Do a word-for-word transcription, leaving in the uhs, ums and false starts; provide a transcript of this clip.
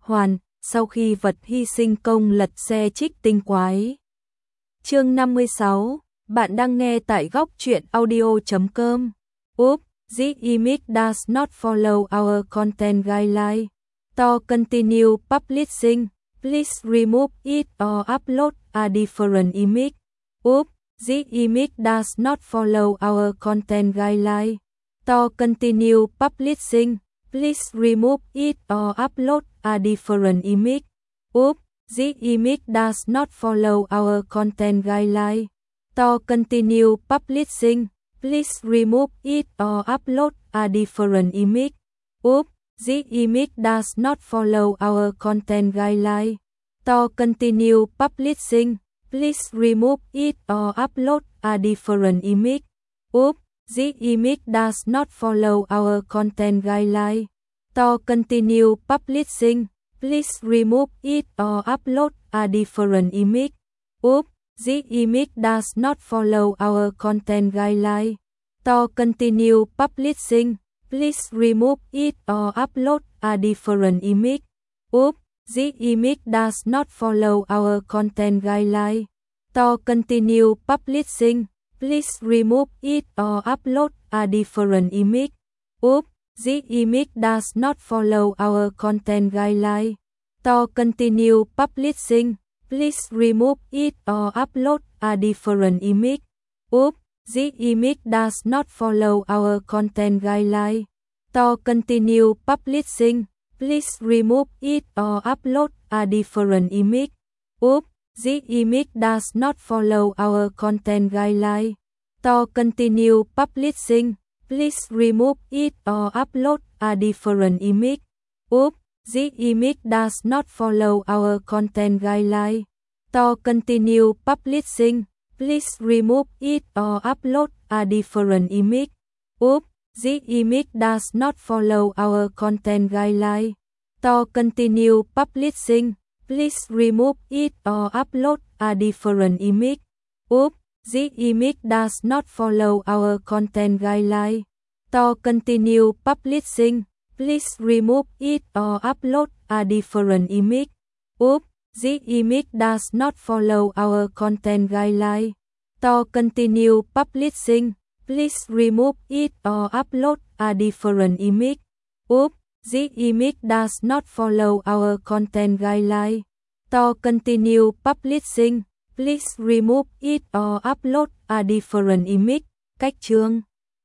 hoàn, sau khi vật hy sinh công lật xe trích tinh quái. Chương năm mươi sáu, bạn đang nghe tại góc truyện audio chấm com. Oops, the image does not follow our content guideline. To continue publishing, please remove it or upload a different image. Oops, the image does not follow our content guideline. To continue publishing, please remove it or upload a different image. Oops, the image does not follow our content guideline. To continue publishing, please remove it or upload a different image. Oops, the image does not follow our content guideline. To continue publishing, please remove it or upload a different image. Oops, the image does not follow our content guideline. To continue publishing, please remove it or upload a different image. Oops, the image does not follow our content guideline. To continue publishing, please remove it or upload a different image. Oops, the image does not follow our content guideline. To continue publishing, please remove it or upload a different image. Oops, the image does not follow our content guideline. To continue publishing, please remove it or upload a different image. Oops, the image does not follow our content guideline. To continue publishing, please remove it or upload a different image. Oops, the image does not follow our content guideline. To continue publishing, please remove it or upload a different image. Oops, the image does not follow our content guideline. To continue publishing, please remove it or upload a different image. Oops, the image does not follow our content guideline. To continue publishing, please remove it or upload a different image. Oops, the image does not follow our content guideline. To continue publishing, please remove it or upload a different image. Oops, the image does not follow our content guideline. To continue publishing, please remove it or upload a different image. Oops, the image does not follow our content guideline. To continue publishing, please remove it or upload a different image. Cách chương